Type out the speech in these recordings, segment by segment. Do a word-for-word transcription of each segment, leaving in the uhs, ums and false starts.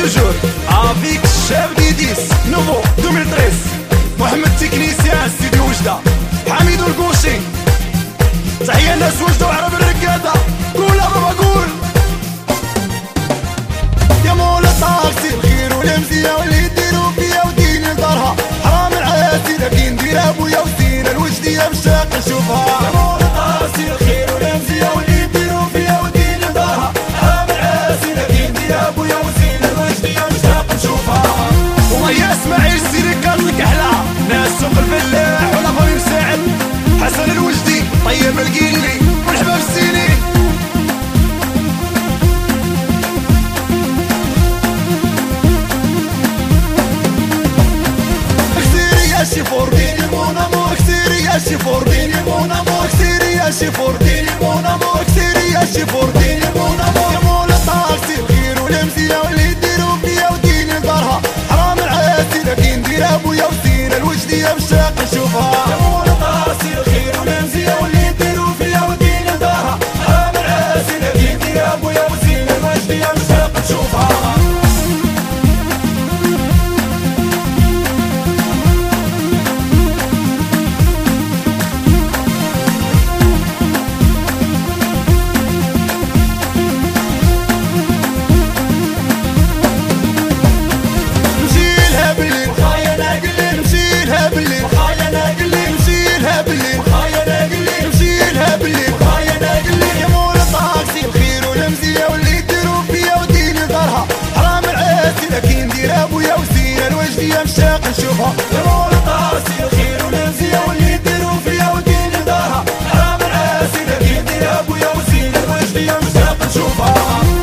toujours avec chef Didis nouveau deux mille treize محمد تكنيسيان سيدي وجدة حميد القوشي تحية الناس وجدة وعرب الرقادة قول يا بابا قول يا مولا طاكسي الخير والمزية واللي يديرو فيا وديني لدارها حرام العياسي لكن ندير ابويا وسينا الوجدية مشتاق نشوفها يا مولا طاكسي الخير والمزية واللي يديرو فيا وديني لدارها حرام العياسي لكن ندير ابويا وسينا الوجدية مشتاق نشوفها والله يا اسماعيل سيري كان لك احلى ناس سوق الفلاح ولا خويا مساعد حسن الوجدي طيب القيلي والحباب السيني شيفور ديني مون امور كثيري يا شيفور ديني مون امور كثيري يا شيفور ديني مون امور كثيري يا شيفور ديني مون امور يا مولا طاكسي الخير والمزية واللي يديرو فيا وديني لدارها حرام العياسي لكن ندير ابويا وسينا الوجدية مشتاق نشوفها يا مولا طاكسي الخير والمزية واللي يديرو فيا وديني لدارها حرام العياسي لكن ندير ابويا وسينا الوجدية مشتاق نشوفها مشتاق نشوفها يا مولا طاكسي الخير والمزية واللي يديرو فيا وديني لدارها حرام العاسي لكن ندير ابويا وسينا الوجدية مشتاق نشوفها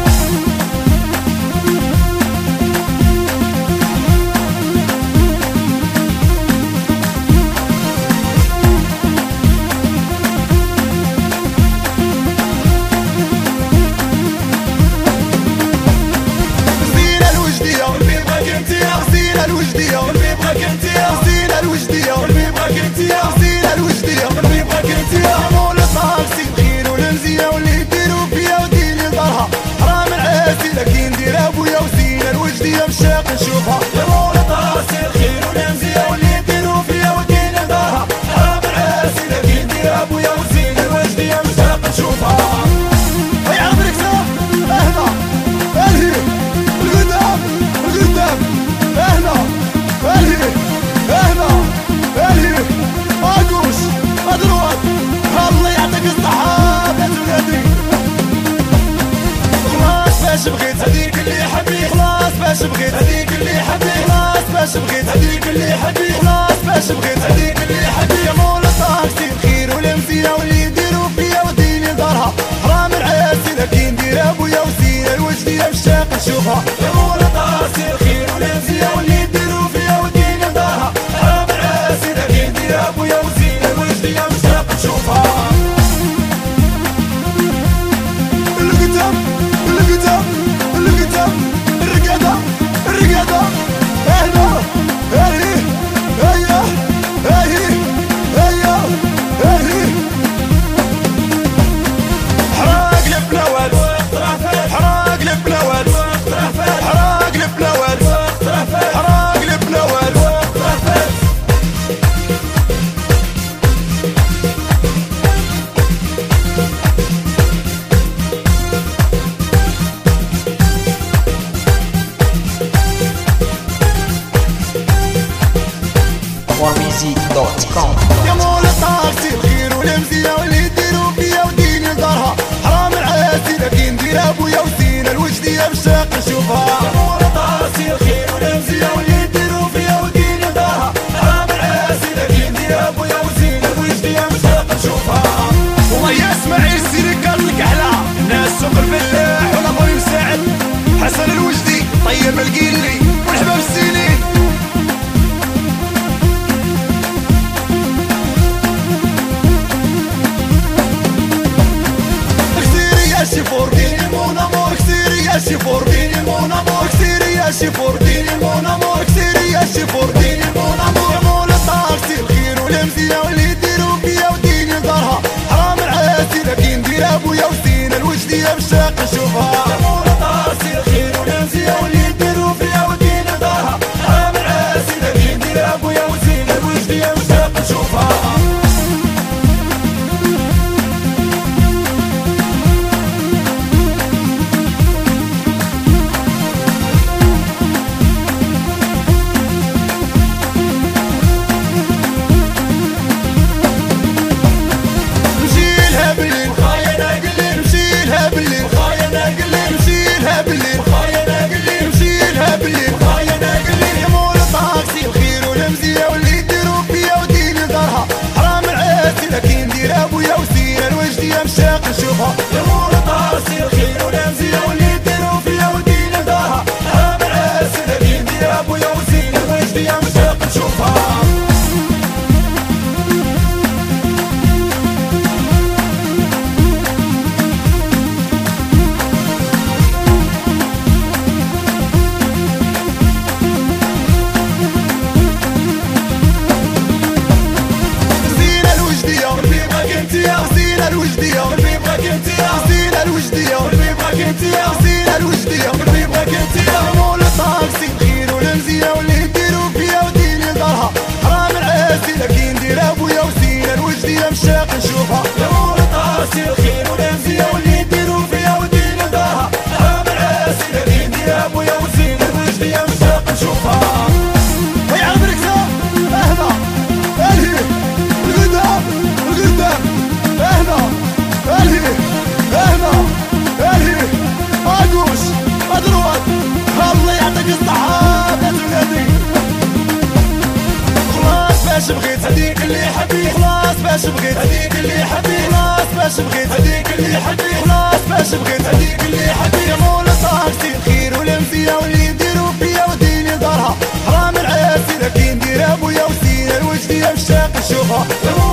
الوجدية واللي يبغاك انت يا زينة الوجدية واللي يبغاك انت يا زينة الوجدية واللي يبغاك انت يا مولا طاكسي الخير والمزية واللي يديرو فيا وديني لدارها حرام العاسي لكن ندير ابويا وسينا الوجدية مشتاق نشوفها يا مولا طاكسي الخير والمزية واللي يديرو فيا وديني لدارها حرام العاسي لكن ندير ابويا وسينا الوجدية مشتاق نشوفها هيا عمرك سام اهنا الهي القدام القدام اهنا الهي اهنا الهي اقوس مدروك الله يعطيك الصحة يا ولادي خلاص باش بغيت هذيك اللي حبيت خلاص باش بغيت هذيك اللي حبيت خلاص باش بغيت هذيك اللي حبيت خلاص باش بغيت هذيك اللي حبيت يا مولا طاكسي الخير والمزية واللي يديرو فيا وديني لدارها حرام العياسي لكن ندير ابويا وسينا الوجدية مشتاق نشوفها يا مولا طاكسي الخير والمزية واللي يديرو فيا وديني لدارها حرام العياسي لكن ندير ابويا وسينا الوجدية مشتاق نشوفها القدام القدام القدام الرقادة الرقادة اهنا اهي هيا اهي هيا اهي حراق البنوات حراق البنوات حراق البنوات حراق البنوات وميزيك دوت كوم يا مولا طاكسي الخير والمزية واللي يديرو فيا وديني لدارها حرام العياسي لكن ندير ابويا وسينا الوجدية مشتاق نشوفها يا مولا طاكسي الخير والمزية واللي يديرو فيا وديني لدارها حرام العياسي لكن ندير ابويا وسينا الوجدية مشتاق نشوفها والله يا اسماعيل سيري كان لك احلى ناس سوق الفلاح ولا خويا مساعد حسن الوجدي طيب القيلي والحباب السيني شيفور ديني مون امور كثيري يا شيفور ديني مون امور كثيري يا شيفور ديني مون امور كثيري يا شيفور ديني مون امور يا مولا طاكسي الخير والمزية واللي يديرو فيا وديني لدارها حرام العياسي لكن ندير ابويا وسينا الوجدية مشتاق نشوفها يا مولا طاكسي الخير والمزية واللي يديرو حبيت خلاص باش بغيت هذيك اللي حبيت خلاص باش بغيت هذيك اللي حبيت خلاص باش بغيت هذيك اللي حبيت يا مولا طاكسي الخير والمزيه واللي يديروا فيا وديني لدارها حرام العاسي لكن ندير ابويا وسينا الوجديه مشتاق نشوفها.